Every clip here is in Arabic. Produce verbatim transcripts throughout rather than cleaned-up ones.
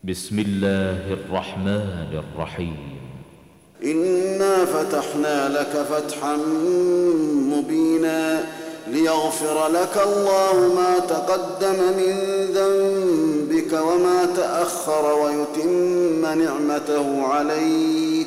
بسم الله الرحمن الرحيم. إنا فتحنا لك فتحا مبينا ليغفر لك الله ما تقدم من ذنبك وما تأخر ويتم نعمته عليك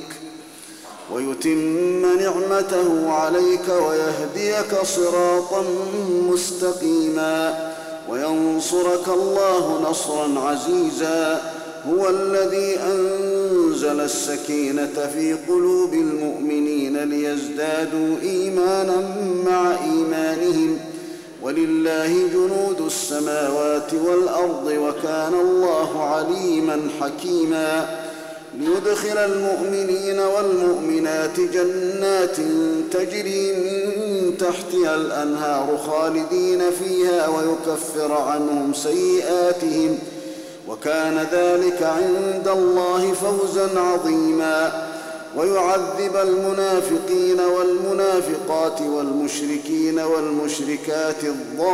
ويتم نعمته عليك ويهديك صراطا مستقيما وينصرك الله نصرا عزيزا. هو الذي أنزل السكينة في قلوب المؤمنين ليزدادوا إيمانا مع إيمانهم ولله جنود السماوات والأرض وكان الله عليما حكيما. ليدخل المؤمنين والمؤمنات جنات تجري من تحتها الأنهار خالدين فيها ويكفر عنهم سيئاتهم وكان ذلك عند الله فوزا عظيما. ويعذب المنافقين والمنافقات والمشركين والمشركات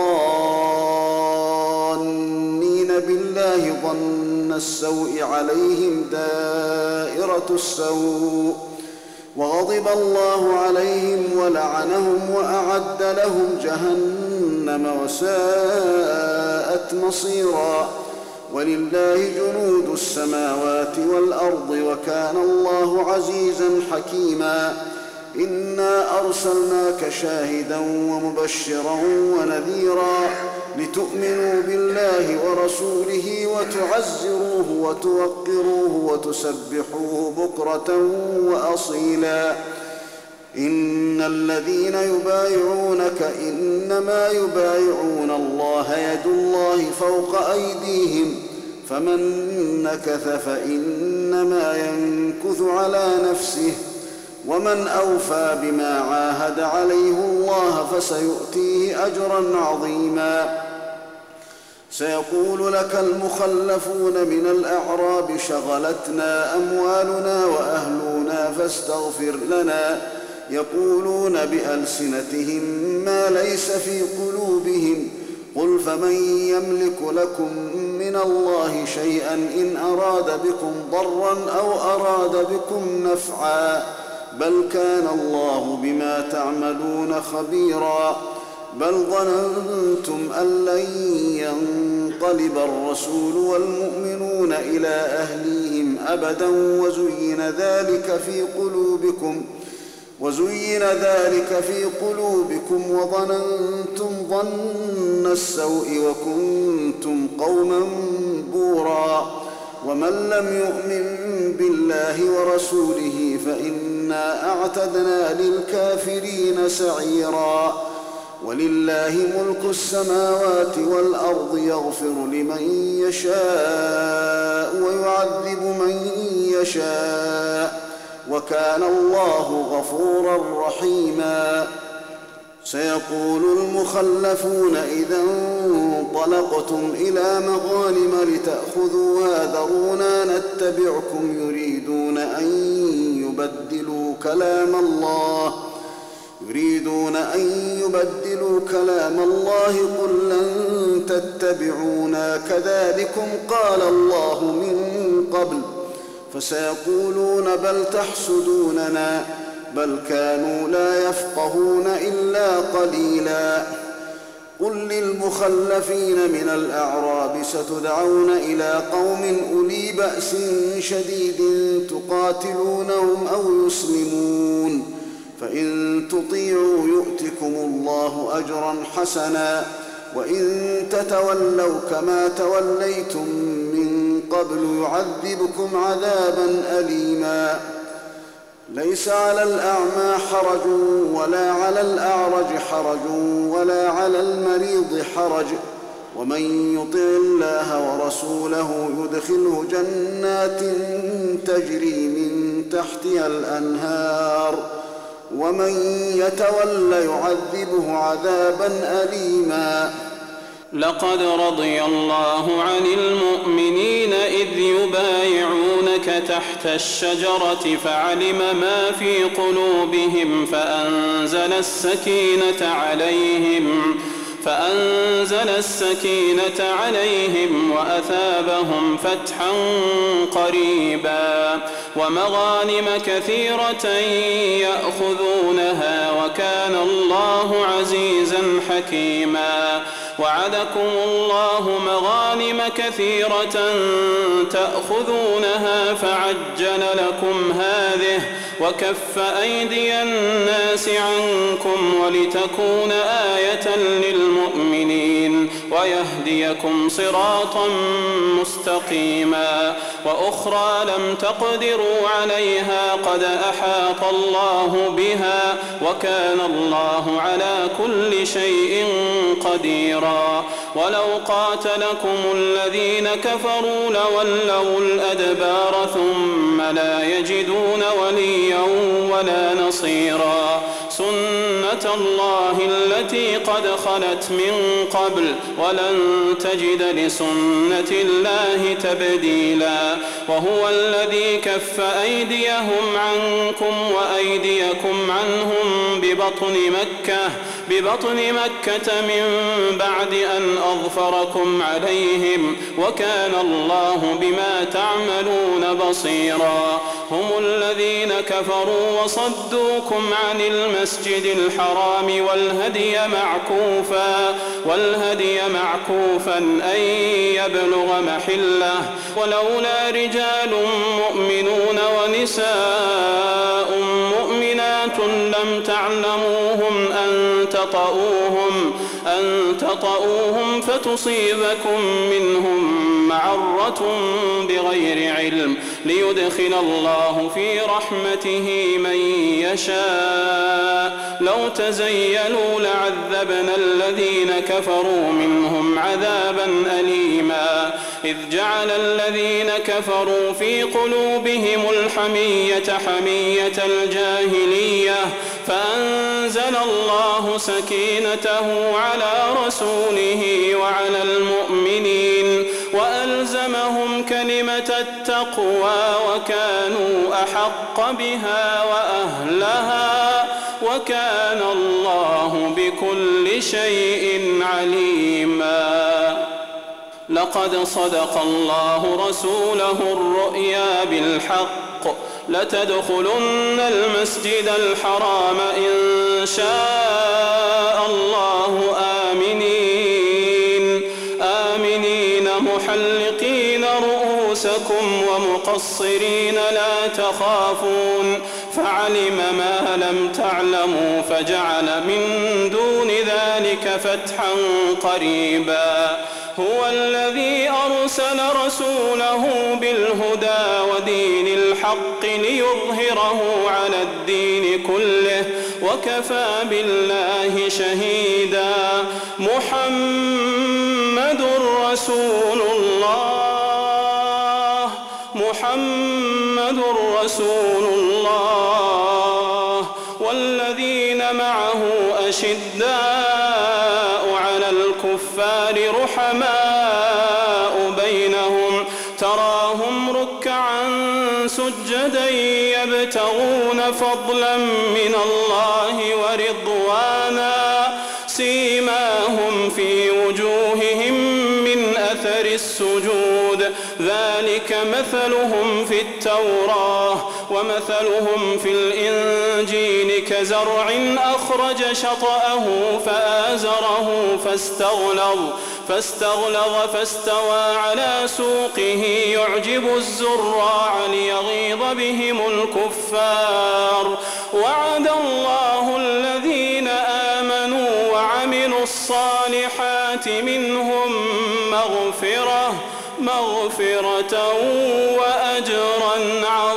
الظانين بالله ظن السوء عليهم دائرة السوء وغضب الله عليهم ولعنهم وأعد لهم جهنم وساءت مصيرا. ولله جنود السماوات والأرض وكان الله عزيزا حكيما. إنا أرسلناك شاهدا ومبشرا ونذيرا لتؤمنوا بالله ورسوله وتعزروه وتوقروه وتسبحوه بكرة وأصيلا. إن الذين يبايعونك إنما يبايعون الله يد الله فوق أيديهم فمن نكث فإنما ينكث على نفسه ومن أوفى بما عاهد عليه الله فسيؤتيه أجرا عظيما. سيقول لك المخلفون من الأعراب شغلتنا أموالنا وأهلنا فاستغفر لنا يقولون بألسنتهم ما ليس في قلوبهم قل فمن يملك لكم من الله شيئا إن أراد بكم ضرا أو أراد بكم نفعا بل كان الله بما تعملون خبيرا. بل ظننتم أن لن ينقلب الرسول والمؤمنون إلى أهليهم أبدا وزين ذلك في قلوبكم وزين ذلك في قلوبكم وظننتم ظن السوء وكنتم قوما بورا. ومن لم يؤمن بالله ورسوله فإنا أعتدنا للكافرين سعيرا. ولله ملك السماوات والأرض يغفر لمن يشاء ويعذب من يشاء وكان الله غفورا رحيما. سيقول المخلفون إذا انطلقتم إلى مغانم لتأخذوها ذرونا نتبعكم يريدون أن يبدلوا كلام الله يريدون أن يبدلوا كلام الله قل لن تتبعونا كذلكم قال الله من قبل فسيقولون بل تحسدوننا بل كانوا لا يفقهون إلا قليلا. قل للمخلفين من الأعراب ستدعون إلى قوم أولي بأس شديد تقاتلونهم أو يسلمون فإن تطيعوا يؤتكم الله أجرا حسنا وإن تتولوا كما توليتم من قبل يعذبكم عذابا أليما. ليس على الأعمى حرج ولا على الأعرج حرج ولا على المريض حرج ومن يطع الله ورسوله يدخله جنات تجري من تحتها الأنهار ومن يتول يعذبه عذابا أليما. لقد رضي الله عن المؤمنين إذ يبايعونك تحت الشجرة فعلم ما في قلوبهم فأنزل السكينة عليهم فأنزل السكينة عليهم وأثابهم فتحا قريبا ومغانم كثيرة يأخذونها وكان الله عزيزا حكيما. وعدكم الله مغانم كثيرة تأخذونها فعجل لكم هذه وكف أيدي الناس عنكم ولتكون آية للمؤمنين ويهديكم صراطا مستقيما. وأخرى لم تقدروا عليها قد أحاط الله بها وكان الله على كل شيء قديرا. ولو قاتلكم الذين كفروا لولوا الأدبار ثم لا يجدون وليا ولا نصيرا. سنة الله التي قد خلت من قبل ولن تجد لسنة الله تبديلا. وهو الذي كف أيديهم عنكم وأيديكم عنهم ببطن مكة ببطن مكة من بعد أن أظفركم عليهم وكان الله بما تعملون بصيرا. هم الذين كفروا وصدوكم عن المسجد الحرام والهدي معكوفا والهدي معكوفا أن يبلغ محله ولولا رجال مؤمنون ونساء مؤمنات لم تعلموهم أن تطؤوهم أن تطؤوهم فتصيبكم منهم معرة بغير علم ليدخل الله في رحمته من يشاء. لو تزيلوا لعذبنا الذين كفروا منهم عذابا أليما. إذ جعل الذين كفروا في قلوبهم الحمية حمية الجاهلية فأنزل الله سكينته على رسوله وعلى المؤمنين وألزمهم كلمة التقوى وكانوا أحق بها وأهلها وكان الله بكل شيء عليما. لقد صدق الله رسوله الرؤيا بالحق لتدخلن المسجد الحرام إن شاء الله آمنين آمنين محلقين رؤوسكم ومقصرين لا تخافون فعلم ما لم تعلموا فجعل من دون ذلك فتحا قريبا. هو الذي أرسل رسوله بالهدى ودين الحق ليظهره على الدين كله وكفى بالله شهيدا. محمد رسول الله محمد رسول الله والذين معه أشداء على الكفار رحماء بينهم تراهم ركعا سجدا يبتغون فضلا من الله ورضوانا سيماهم في وجوههم من أثر السجود ذلك مثلهم في التوراة ومثلهم في الإنجيل كزرع أخرج شطأه فآزره فاستغلظ فاستغلظ فاستوى على سوقه يعجب الزراع ليغيظ بهم الكفار. وعد الله الذين آمنوا وعملوا الصالحات منهم مغفرة مغفرة وأجرا عظيما.